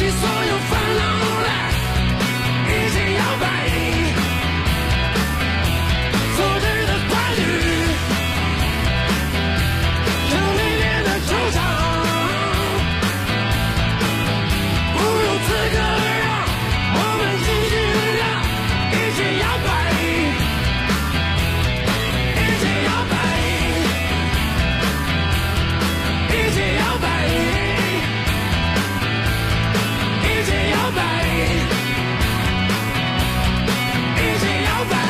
起所有烦恼来，一起摇摆，错觉的快旅，像里面的球场，不由此刻让我们尽情地一起摇摆，一起摇摆，一起摇摆，一起摇摆，一起摇摆。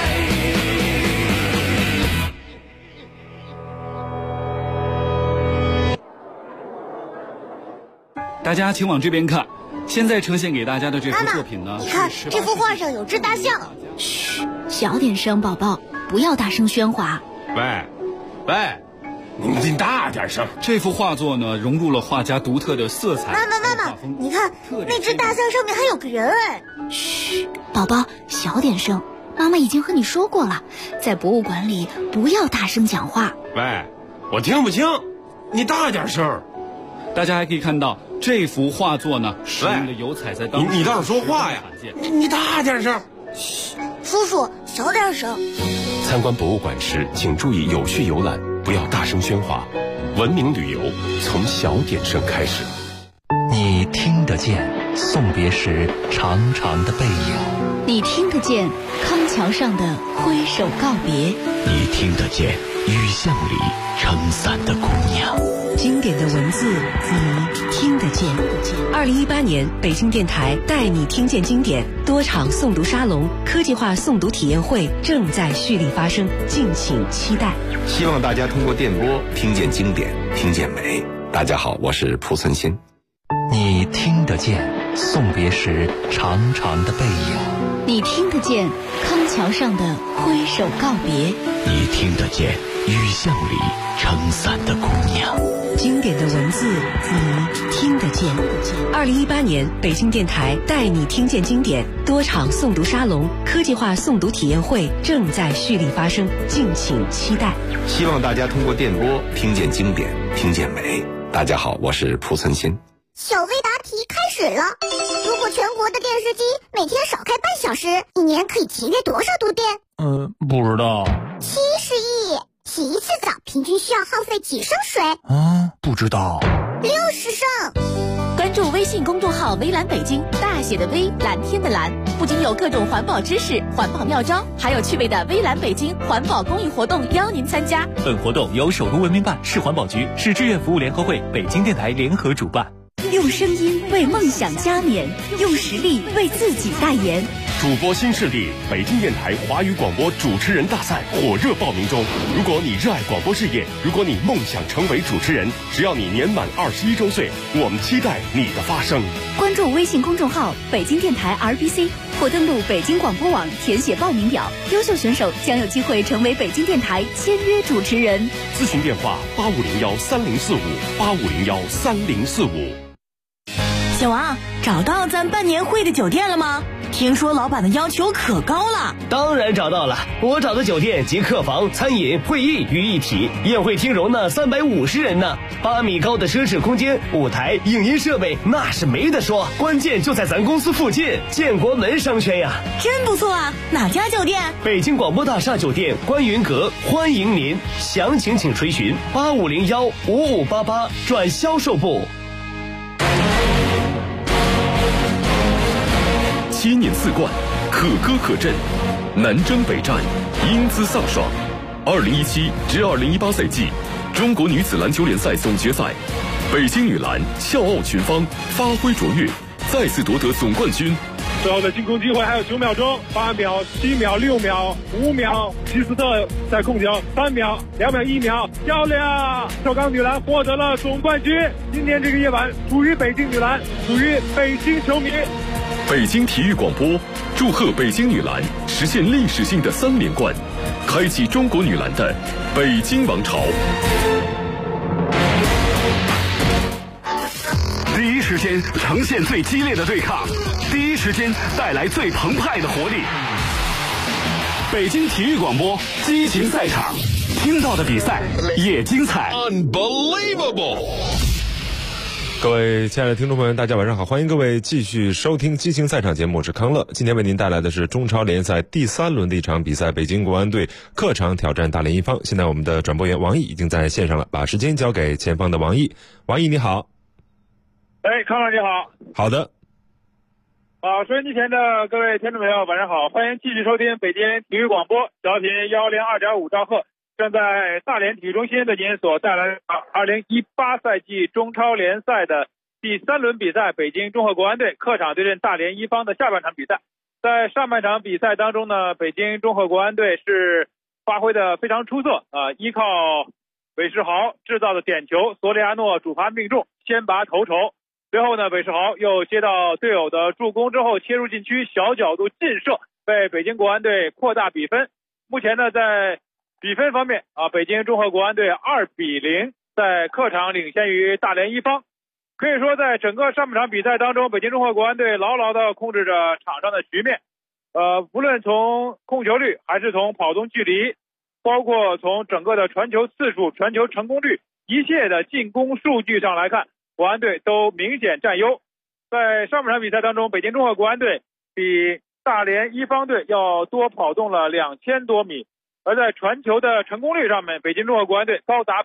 大家请往这边看，现在呈现给大家的这幅作品呢， 你看这幅画上有只大象。 嘘，小点声，宝宝，不要大声喧哗。 喂，你大点声。 这幅画作呢，融入了画家独特的色彩。 妈妈，你看那只大象上面还有个人哎。 嘘，宝宝，小点声。妈妈已经和你说过了，在博物馆里不要大声讲话。 喂，我听不清，你大点声。 大家还可以看到这幅画作呢，使用的油彩在当时你倒是说话呀！你大点声。 嘘，叔叔小点声。 参观博物馆时，请注意有序游览，不要大声喧哗。文明旅游从小点声开始。 你听得见送别时长长的背影， 你听得见康桥上的挥手告别， 你听得见雨巷里撑伞的姑娘。 经典的文字，你听得见。2018年，北京电台带你听见经典多场诵读沙龙、科技化诵读体验会正在蓄力发生，敬请期待。 希望大家通过电波听见经典，听见美。大家好，我是蒲存昕。 你听得见送别时长长的背影， 你听得见康桥上的挥手告别， 你听得见雨巷里撑伞的姑娘。 经典的文字，你听得见。2018年，北京电台带你听见经典多场诵读沙龙、科技化诵读体验会正在蓄力发生，敬请期待。 希望大家通过电波听见经典，听见美。大家好，我是蒲存昕。 小微答题开始了。如果全国的电视机每天少开半小时，一年可以节约多少度电？ 不知道。 70亿。洗一次澡平均需要耗费几升水？ 不知道。 60升。 关注微信公众号微蓝北京，大写的微，蓝天的蓝，不仅有各种环保知识、环保妙招，还有趣味的微蓝北京环保公益活动邀您参加。 本活动由首都文明办、市环保局、市志愿服务联合会、北京电台联合主办。 用声音为梦想加冕，用实力为自己代言。 主播新势力北京电台华语广播主持人大赛火热报名中。如果你热爱广播事业，如果你梦想成为主持人，只要你年满21周岁，我们期待你的发声。 关注微信公众号北京电台 RBC 或登录北京广播网填写报名表，优秀选手将有机会成为北京电台签约主持人。 咨询电话8501304585013045。 小王，找到咱办年会的酒店了吗？听说老板的要求可高了。 当然找到了，我找的酒店集客房、餐饮、会议于一体，宴会厅容纳350人呢，8米高的奢侈空间，舞台、影音设备那是没得说，关键就在咱公司附近，建国门商圈呀。 真不错啊，哪家酒店？ 北京广播大厦酒店观云阁，欢迎您，详情请垂询85015588转销售部。 7年4冠，可歌可阵，南征北战，英姿飒爽。2017至2018赛季中国女子篮球联赛总决赛，北京女篮笑傲群芳，发挥卓越，再次夺得总冠军。 最后的进攻机会还有9秒钟，8秒、7秒、6秒、5秒，希斯特在控球，3秒、2秒、1秒，漂亮！首钢女篮获得了总冠军。今天这个夜晚属于北京女篮，属于北京球迷。 北京体育广播祝贺北京女篮实现历史性的3连冠，开启中国女篮的北京王朝。 第一时间呈现最激烈的对抗，第一时间带来最澎湃的活力。北京体育广播激情赛场，听到的比赛也精彩。 Unbelievable！ 各位亲爱的听众朋友们，大家晚上好，欢迎各位继续收听激情赛场节目，我是康乐。今天为您带来的是中超联赛第3轮的一场比赛，北京国安队客场挑战大连一方。现在我们的转播员王毅已经在线上了，把时间交给前方的王毅。王毅你好。 康乐你好。 好的。 收音机前的各位听众朋友晚上好，欢迎继续收听北京体育广播，调频102.5兆赫。正在大连体育中心为您所带来的2018赛季中超联赛的第3轮比赛，北京中赫国安队客场对阵大连一方的下半场比赛。在上半场比赛当中呢，北京中赫国安队是发挥的非常出色依靠韦世豪制造的点球，索里亚诺主罚命中，先拔头筹。随后呢，韦世豪又接到队友的助攻之后切入禁区，小角度劲射，为北京国安队扩大比分。目前呢，在比分方面北京中赫国安队2-0在客场领先于大连一方。可以说在整个上半场比赛当中，北京中赫国安队牢牢地控制着场上的局面。无论从控球率还是从跑动距离，包括从整个的传球次数、传球成功率，一切的进攻数据上来看，国安队都明显占优。在上半场比赛当中，北京中赫国安队比大连一方队要多跑动了2000多米。而在传球的成功率上面，北京中赫国安队高达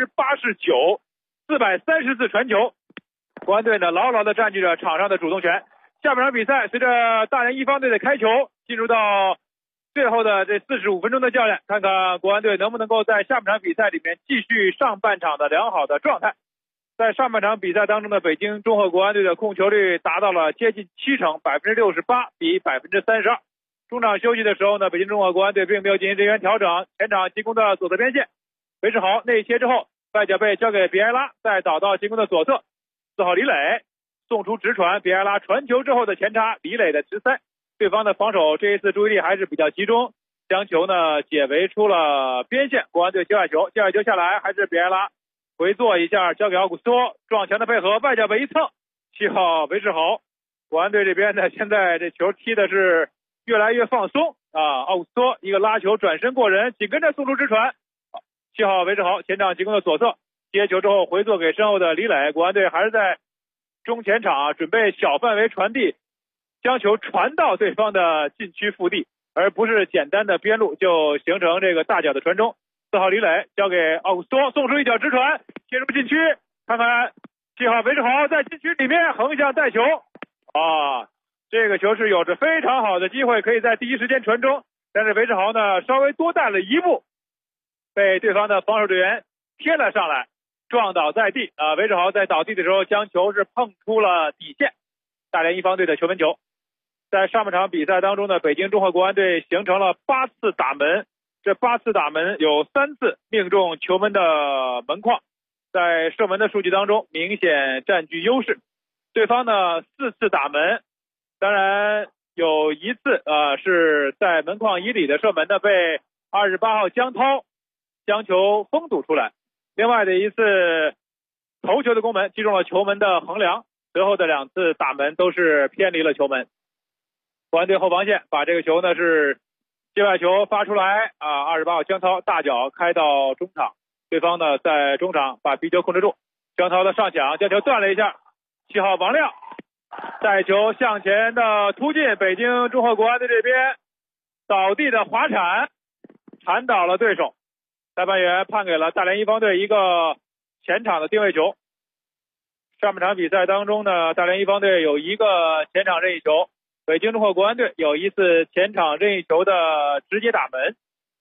89%，430次传球，国安队呢牢牢地占据着场上的主动权。下半场比赛随着大连一方队的开球，进入到最后的这45分钟的较量，看看国安队能不能够在下半场比赛里面继续上半场的良好的状态。在上半场比赛当中的北京中赫国安队的控球率达到了接近70%， 68%比32%。中场休息的时候呢，北京中赫国安队并没有进行人员调整，前场进攻的左侧边线，韦世豪内切之后，外脚背交给比埃拉，再倒到进攻的左侧，4号李磊送出直传，比埃拉传球之后的前插，李磊的直塞，对方的防守这一次注意力还是比较集中，将球呢解围出了边线，国安队接外球下来，还是比埃拉回做一下，交给奥古斯托，撞墙的配合，外脚背一蹭，7号韦世豪。国安队这边呢，现在这球踢的是越来越放松奥古斯托一个拉球转身过人，紧跟着送出直传，7号韦世豪前场进攻的左侧接球之后回做给身后的李磊，国安队还是在中前场准备小范围传递，将球传到对方的禁区腹地，而不是简单的边路就形成这个大脚的传中。4号李磊交给奥古斯托，送出一脚直传切入禁区，看看7号韦世豪在禁区里面横向带球这个球是有着非常好的机会可以在第一时间传中，但是韦世豪呢稍微多带了一步，被对方的防守队员贴了上来，撞倒在地韦世豪在倒地的时候将球是碰出了底线，大连一方队的球门球。在上半场比赛当中呢，北京中赫国安队形成了8次打门，这8次打门有3次命中球门的门框，在射门的数据当中明显占据优势。对方呢4次打门，当然有一次是在门框以里的射门呢被28号江涛将球封堵出来，另外的一次头球的攻门击中了球门的横梁，随后的2次打门都是偏离了球门。国安队后防线把这个球呢是界外球发出来28号江涛大脚开到中场，对方呢在中场把逼球控制住，江涛的上抢将球断了一下，7号王亮带球向前的突进，北京中赫国安队这边倒地的滑铲铲倒了对手，裁判员判给了大连一方队一个前场的定位球。上半场比赛当中呢，大连一方队有一个前场任意球，北京中赫国安队有一次前场任意球的直接打门，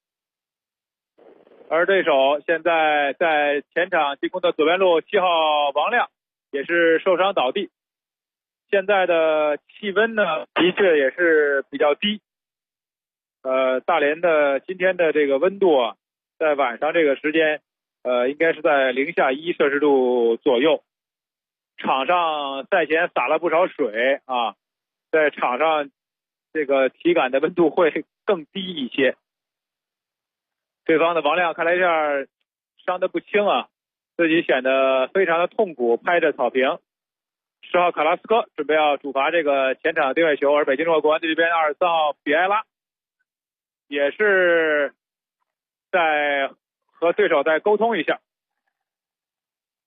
而对手现在在前场进攻的左边路7号王亮也是受伤倒地。现在的气温呢的确也是比较低，大连的今天的这个温度在晚上这个时间应该是在零下1摄氏度左右，场上赛前洒了不少水在场上这个体感的温度会更低一些。对方的王亮看来一下伤得不轻自己显得非常的痛苦，拍着草坪。10号卡拉斯科准备要主罚这个前场定位球，而北京中赫国安队这边23号比埃拉也是在和对手再沟通一下。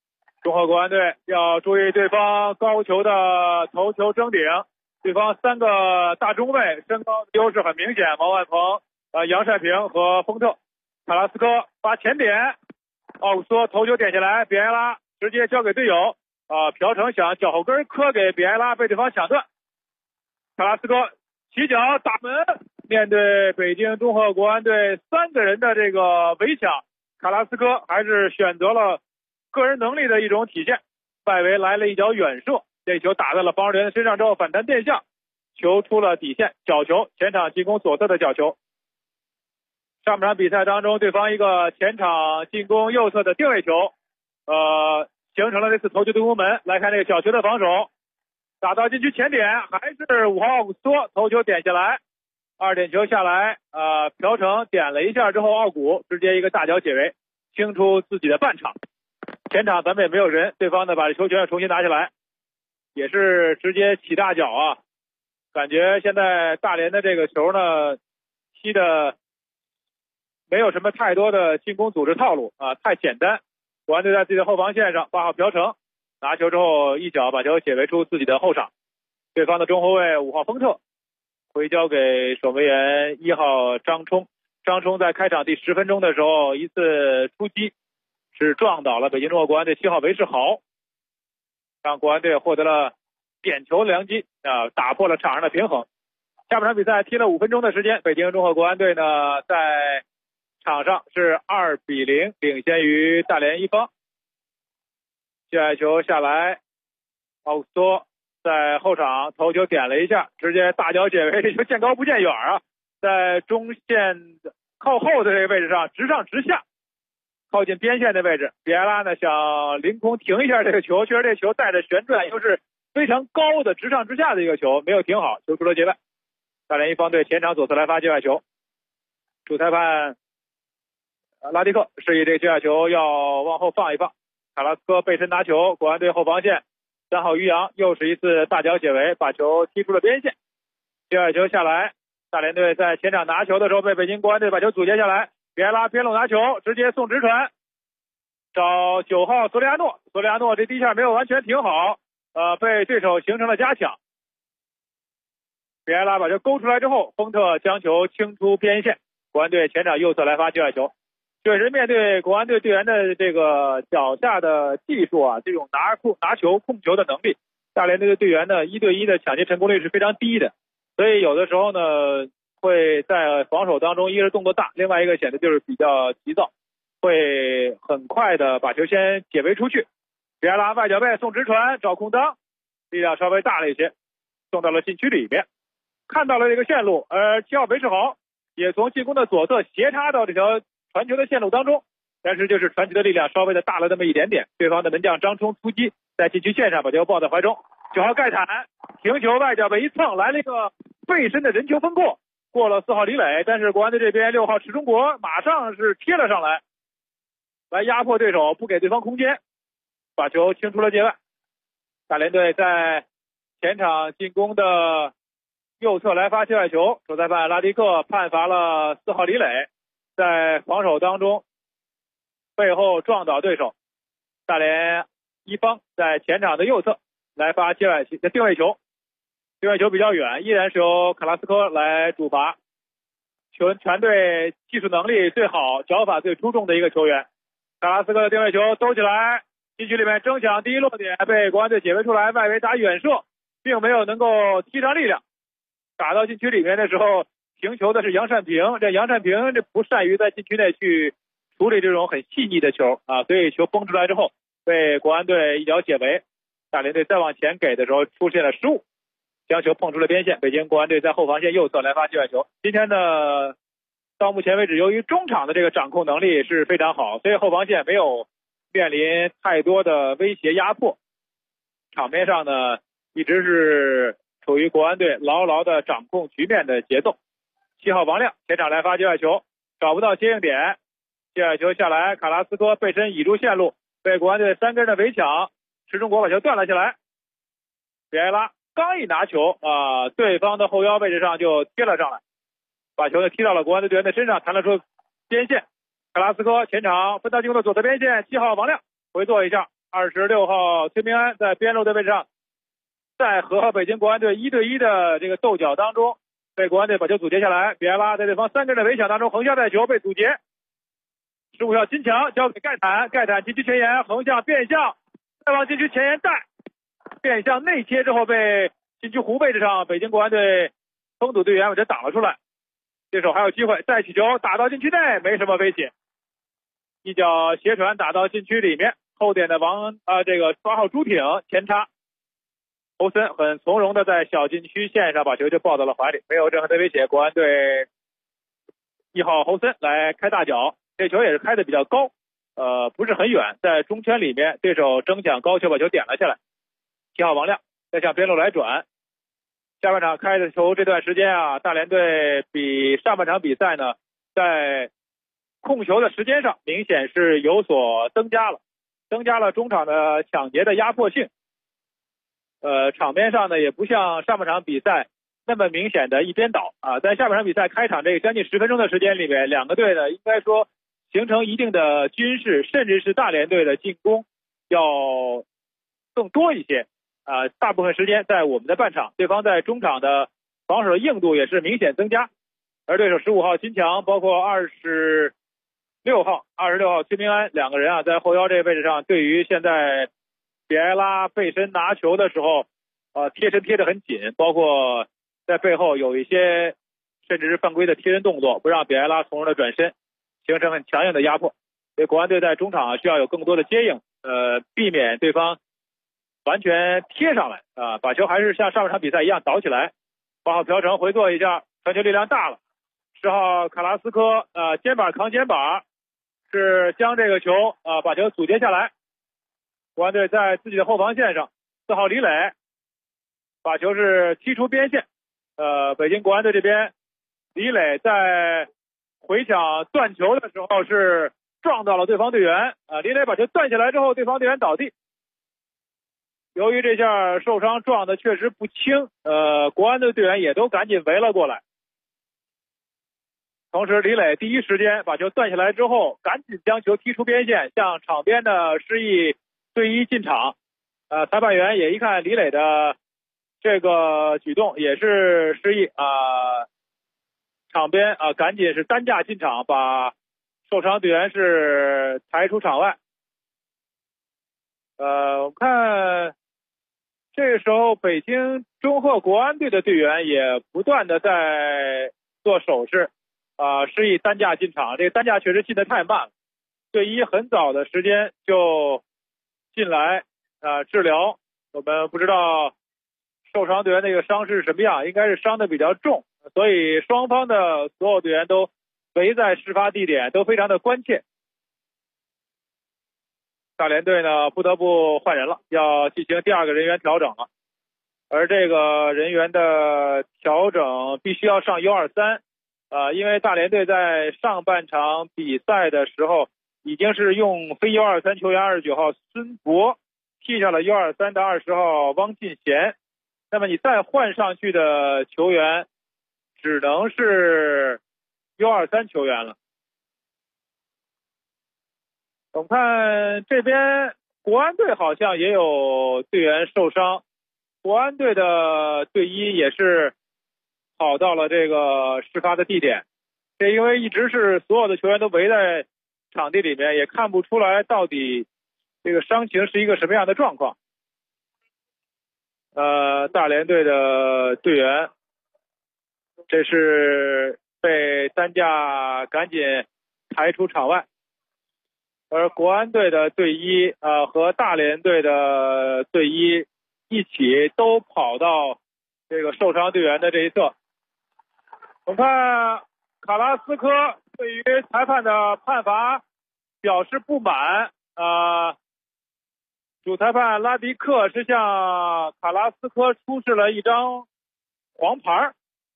中赫国安队要注意对方高球的头球争顶，对方3个大中卫身高优势很明显，毛万鹏、杨善平和丰特。卡拉斯科发前点，奥古斯托头球点下来，比埃拉直接交给队友，朴成想脚后跟磕给比埃拉，被对方抢断。卡拉斯科起脚打门，面对北京中赫国安队3个人的这个围抢，卡拉斯科还是选择了个人能力的一种体现，外围来了一脚远射，这球打在了防守人的身上之后反弹变向，球出了底线，角球，前场进攻左侧的角球。上半场比赛当中，对方一个前场进攻右侧的定位球，形成了这次头球对攻门。来看这个角球的防守，打到禁区前点，还是5号奥古斯托头球点下来，2点球下来，朴成点了一下之后，奥古直接一个大脚解围，清出自己的半场。前场咱们也没有人，对方呢把球权重新拿下来，也是直接起大脚啊！感觉现在大连的这个球呢，踢的没有什么太多的进攻组织套路啊，太简单。国安队在自己的后防线上，8号朴成拿球之后一脚把球解围出自己的后场，对方的中后卫5号丰特回交给守门员1号张冲。张冲在开场第10分钟的时候一次出击是撞倒了北京中赫国安队7号韦世豪，让国安队获得了点球良机打破了场上的平衡。下半场比赛踢了5分钟的时间，北京中赫国安队呢在场上是2-0领先于大连一方。下球下来，奥古斯托在后场头球点了一下，直接大脚解围，这球见高不见远啊，在中线靠后的这个位置上直上直下，靠近边线的位置，比埃拉呢想凌空停一下这个球，确实这球带着旋转又是非常高的直上直下的一个球，没有停好，球出了界外。大连一方队前场左侧来发界外球，主裁判拉蒂克示意这个界外球要往后放一放。卡拉斯科背身拿球，国安队后防线3号于洋又是一次大脚解围，把球踢出了边线。界外球下来，大连队在前场拿球的时候被北京国安队把球阻截下来，比埃拉边路拿球直接送直传，找9号索里亚诺，索里亚诺这第一下没有完全停好，被对手形成了加抢。比埃拉把球勾出来之后，丰特将球清出边线，国安队前场右侧来发界外球。确实面对国安队队员的这个脚下的技术啊，这种拿球控球的能力，大连队的队员呢1对1的抢劫成功率是非常低的，所以有的时候呢会在防守当中，一个是动作大，另外一个显得就是比较急躁，会很快的把球先解围出去。比埃拉外脚背送直传找空当，力量稍微大了一些，送到了禁区里面，看到了这个线路，7号韦世豪也从进攻的左侧斜插到这条传球的线路当中，但是就是传球的力量稍微的大了那么一点点，对方的门将张冲突击在禁区线上把球抱在怀中，9号盖坦停球外脚背一蹭，来了一个背身的人球分过，过了4号李磊，但是国安队这边6号池中国马上是贴了上来，来压迫对手，不给对方空间，把球清出了界外。大连队在前场进攻的右侧来发界外球，主裁判拉迪克判罚了4号李磊在防守当中背后撞倒对手，大连一方在前场的右侧来发界外的定位球，定位球比较远，依然是由卡拉斯科来主罚，全队技术能力最好、脚法最出众的一个球员。卡拉斯科的定位球兜起来，禁区里面争抢第一落点，被国安队解围出来，外围打远射，并没有能够踢上力量。打到禁区里面的时候，停球的是杨善平，这杨善平这不善于在禁区内去处理这种很细腻的球啊，所以球崩出来之后被国安队一脚解围，大连队再往前给的时候出现了失误，将球碰出了边线，北京国安队在后防线右侧来发界外球。今天呢，到目前为止由于中场的这个掌控能力是非常好，所以后防线没有面临太多的威胁压迫，场面上呢一直是处于国安队牢牢的掌控局面的节奏。7号王亮前场来发界外球，找不到接应点，界外球下来，卡拉斯科背身倚住线路，被国安队3个人的围抢，池中国把球断了下来，比埃拉刚一拿球对方的后腰位置上就贴了上来，把球呢踢到了国安队队员的身上，弹了出边线。卡拉斯科前场分到进攻的左侧边线，7号王亮回做一下， 26号崔明安在边路的位置上，在和北京国安队1对1的这个斗角当中，被国安队把球阻截下来。比埃拉在对方3个人的围抢当中横向带球被阻截。15号金强交给盖坦，盖坦禁区前沿横向变向，再往禁区前沿带，变向内切之后被禁区弧位置上北京国安队封堵队员把球挡了出来。这手还有机会再起球打到禁区内，没什么威胁。一脚斜传打到禁区里面，后点的这个8号朱挺前插，侯森很从容的在小禁区线上把球就抱到了怀里，没有任何的威胁。国安队1号侯森来开大脚，这球也是开的比较高，不是很远，在中圈里面，对手争抢高球把球点了下来。7号王亮再向边路来转。下半场开的球这段时间啊，大连队比上半场比赛呢，在控球的时间上明显是有所增加了中场的抢劫的压迫性。场面上呢也不像上半场比赛那么明显的一边倒啊。在下半场比赛开场这个将近10分钟的时间里面，两个队呢应该说形成一定的均势，甚至是大连队的进攻要更多一些啊。大部分时间在我们的半场，对方在中场的防守硬度也是明显增加，而对手15号金强包括26号崔明安两个人啊，在后腰这个位置上，对于现在比埃拉背身拿球的时候贴身贴得很紧，包括在背后有一些甚至是犯规的贴身动作，不让比埃拉从容的转身，形成很强硬的压迫。所以国安队在中场需要有更多的接应，避免对方完全贴上来啊，把球还是像上半场比赛一样倒起来。8号朴成回做一下，传球力量大了。10号卡拉斯科肩膀扛肩膀，是将这个球把球阻截下来。国安队在自己的后防线上，4号李磊把球是踢出边线。北京国安队这边，李磊在回抢断球的时候是撞到了对方队员李磊把球断下来之后，对方队员倒地。由于这下受伤撞的确实不轻，国安队队员也都赶紧围了过来。同时李磊第一时间把球断下来之后，赶紧将球踢出边线，向场边的示意队医进场。裁判员也一看李磊的这个举动，也是示意场边赶紧是担架进场，把受伤队员是抬出场外。我看这个时候北京中赫国安队的队员也不断的在做手势示意担架进场。这个担架确实进得太慢了，队医很早的时间就进来治疗。我们不知道受伤队员那个伤势是什么样，应该是伤的比较重，所以双方的所有队员都围在事发地点，都非常的关切。大连队呢不得不换人了，要进行第二个人员调整了，而这个人员的调整必须要上123因为大连队在上半场比赛的时候已经是用非123球员29号孙博替下了123的20号汪进贤，那么你再换上去的球员只能是123球员了。我们看这边国安队好像也有队员受伤，国安队的队医也是跑到了这个事发的地点，这因为一直是所有的球员都围在场地里面，也看不出来到底这个伤情是一个什么样的状况。大连队的队员这是被担架赶紧抬出场外，而国安队的队医和大连队的队医一起都跑到这个受伤队员的这一侧。我们看卡拉斯科对于裁判的判罚表示不满主裁判拉迪克是向卡拉斯科出示了一张黄牌，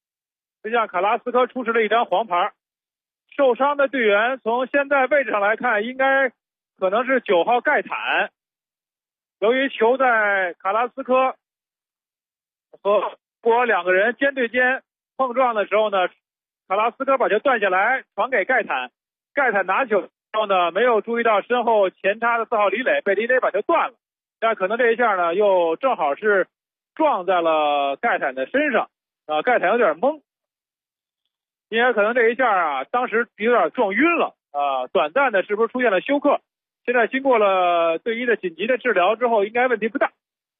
受伤的队员从现在位置上来看，应该可能是9号盖坦。由于球在卡拉斯科和国两个人肩对肩碰撞的时候呢，卡拉斯科把球断下来传给盖坦，盖坦拿球后呢没有注意到身后前插的4号李磊，被李磊把球断了，但可能这一下呢又正好是撞在了盖坦的身上啊，盖坦有点懵，因为可能这一下啊当时有点撞晕了啊，短暂的是不是出现了休克？现在经过了队医的紧急的治疗之后，应该问题不大。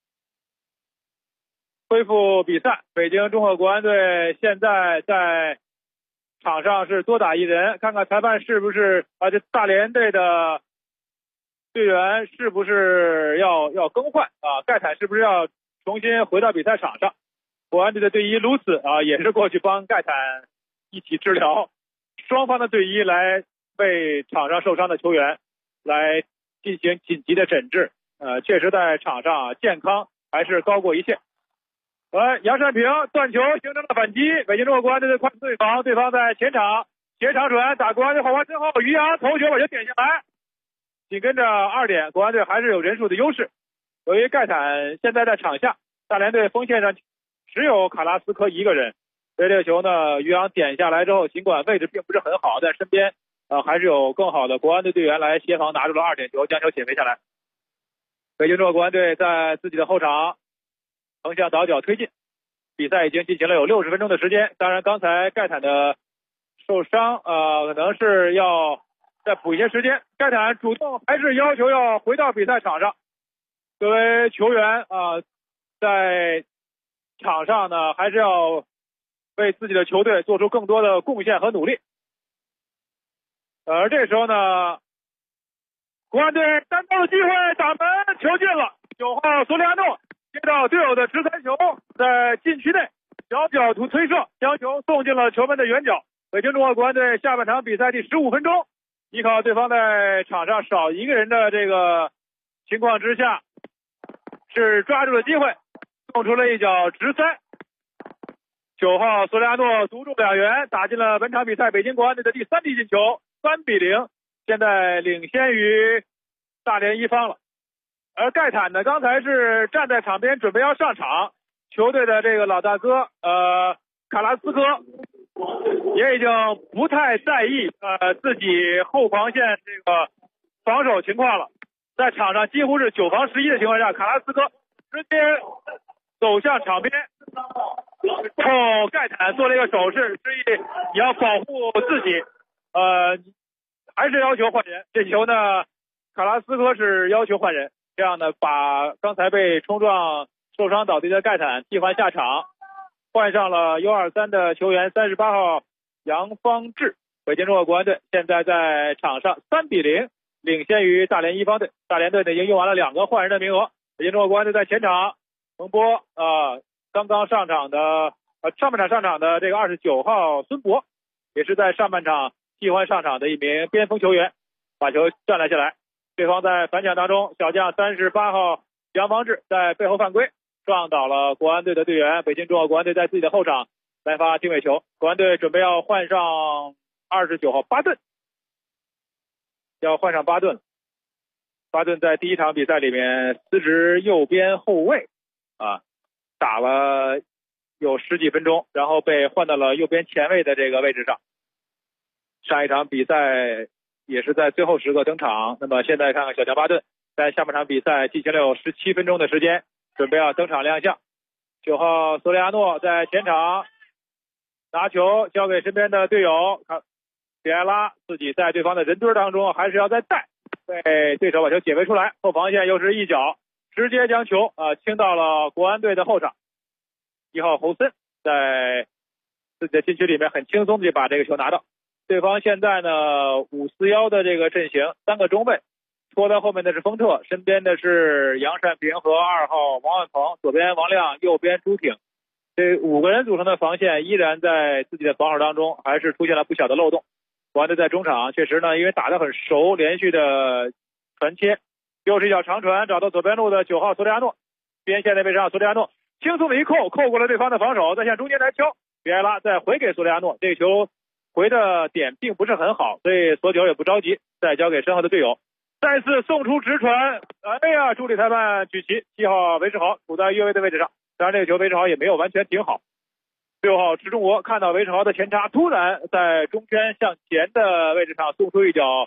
恢复比赛，北京中赫国安队现在在场上是多打一人，看看裁判是不是这大连队的队员是不是要更换啊？盖坦是不是要重新回到比赛场上？国安队的队医卢斯啊也是过去帮盖坦一起治疗，双方的队医来为场上受伤的球员来进行紧急的诊治，确实在场上健康还是高过一切。杨善平断球形成了反击，北京中赫国安队快速对防，对方在前场斜长传打国安队后防身后，于洋头球把球点下来，紧跟着2点，国安队还是有人数的优势。由于盖坦现在在场下，大连队锋线上只有卡拉斯科一个人，所以这个球呢，于洋点下来之后，尽管位置并不是很好，但身边还是有更好的国安队队员来协防，拿住了2点球，将球解围下来。北京中赫国安队在自己的后场横向倒脚推进，比赛已经进行了有60分钟的时间。当然，刚才盖坦的受伤，可能是要再补一些时间。盖坦主动还是要求要回到比赛场上。作为球员在场上呢，还是要为自己的球队做出更多的贡献和努力。而这时候呢，国安队单刀的机会打门，球进了。9号索里亚诺接到队友的直传球，在禁区内小角度推射，将球送进了球门的远角。北京中赫国安队下半场比赛第15分钟，依靠对方在场上少一个人的这个情况之下，是抓住了机会，送出了一脚直塞。9号索里亚诺独中2元，打进了本场比赛北京国安队的第3粒进球，3-0，现在领先于大连一方了。而盖坦呢，刚才是站在场边准备要上场，球队的这个老大哥卡拉斯科也已经不太在意自己后防线这个防守情况了，在场上几乎是9防11的情况下，卡拉斯科直接走向场边，冲盖坦做了一个手势，示意你要保护自己，还是要求换人。这球呢，卡拉斯科是要求换人，这样呢，把刚才被冲撞受伤倒地的盖坦替换下场，换上了 U23 的球员38号杨方志。北京中赫国安队现在在场上3-0领先于大连一方队。大连队呢已经用完了2个换人的名额。北京中赫国安队在前场蒙波刚刚上场的上半场上场的这个29号孙博，也是在上半场替换上场的一名边锋球员，把球占了下来。对方在反抢当中，小将38号杨方志在背后犯规，撞倒了国安队的队员。北京中赫国安队在自己的后场来发定位球，国安队准备要换上29号巴顿，要换上巴顿。巴顿在第一场比赛里面司职右边后卫打了有10几分钟，然后被换到了右边前卫的这个位置上。上一场比赛也是在最后时刻登场。那么现在看看小将巴顿在下半场比赛进行了有17分钟的时间，准备要登场亮相。9号索里亚诺在前场拿球交给身边的队友比埃拉，自己在对方的人堆当中还是要再带，被对手把球解围出来，后防线又是一脚直接将球清到了国安队的后场。1号侯森在自己的禁区里面很轻松地把这个球拿到。对方现在呢5-4-1的这个阵型，3个中卫，拖到后面的是丰特，身边的是杨善平和2号王万鹏，左边王亮，右边朱挺。这5个人组成的防线依然在自己的防守当中还是出现了不小的漏洞。国安队在中场确实呢，因为打得很熟，连续的传切，又是一脚长传找到左边路的9号索里亚诺，边线的位置上索里亚诺轻松的一扣过了对方的防守，再向中间来敲，比埃拉再回给索里亚诺，这个球回的点并不是很好，所以索九也不着急，再交给身后的队友，再次送出直传。哎呀，助理裁判举旗，7号韦世豪处在越位的位置上，当然这个球韦世豪也没有完全停好。6号池中国看到韦世豪的前插，突然在中圈向前的位置上送出一脚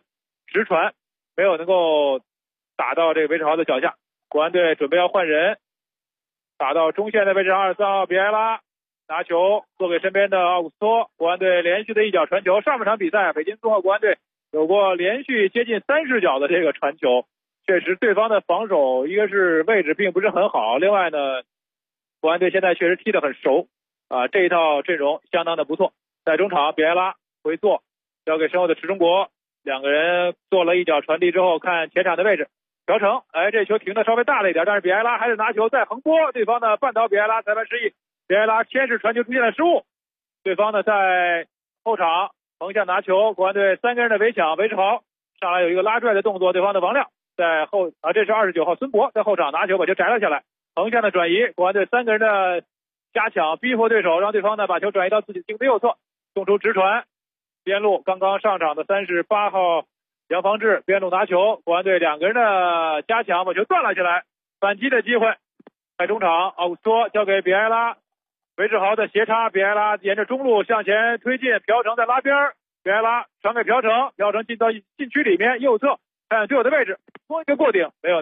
直传，没有能够打到这个韦世豪的脚下。国安队准备要换人，打到中线的位置上，23号比埃拉拿球做给身边的奥古斯托，国安队连续的一脚传球。上半场比赛北京综合国安队有过连续接近30脚的这个传球，确实对方的防守一个是位置并不是很好，另外呢国安队现在确实踢得很熟这一套阵容相当的不错。在中场比埃拉回做交给身后的池中国，两个人做了一脚传递之后，看前场的位置朴成，这球停的稍微大了一点，但是比埃拉还是拿球再横拨，对方呢绊倒比埃拉，裁判示意比埃拉先是传球出现了失误，对方呢在后场横向拿球，国安队3个人的围抢，韦世豪上来有一个拉拽的动作，对方的王亮在后这是29号孙博在后场拿球把球摘了下来，横向的转移，国安队3个人的加强逼迫对手，让对方呢把球转移到自己境的右侧，送出直传，边路刚刚上场的38号杨方志边路拿球，国安队2个人的加强把球断了下来，反击的机会在中场，奥古斯托交给比埃拉，韦世豪的斜插，比埃拉沿着中路向前推进，朴成在拉边，比埃拉传给朴成，朴成进到禁区里面右侧看队友的位置，多一个过顶没有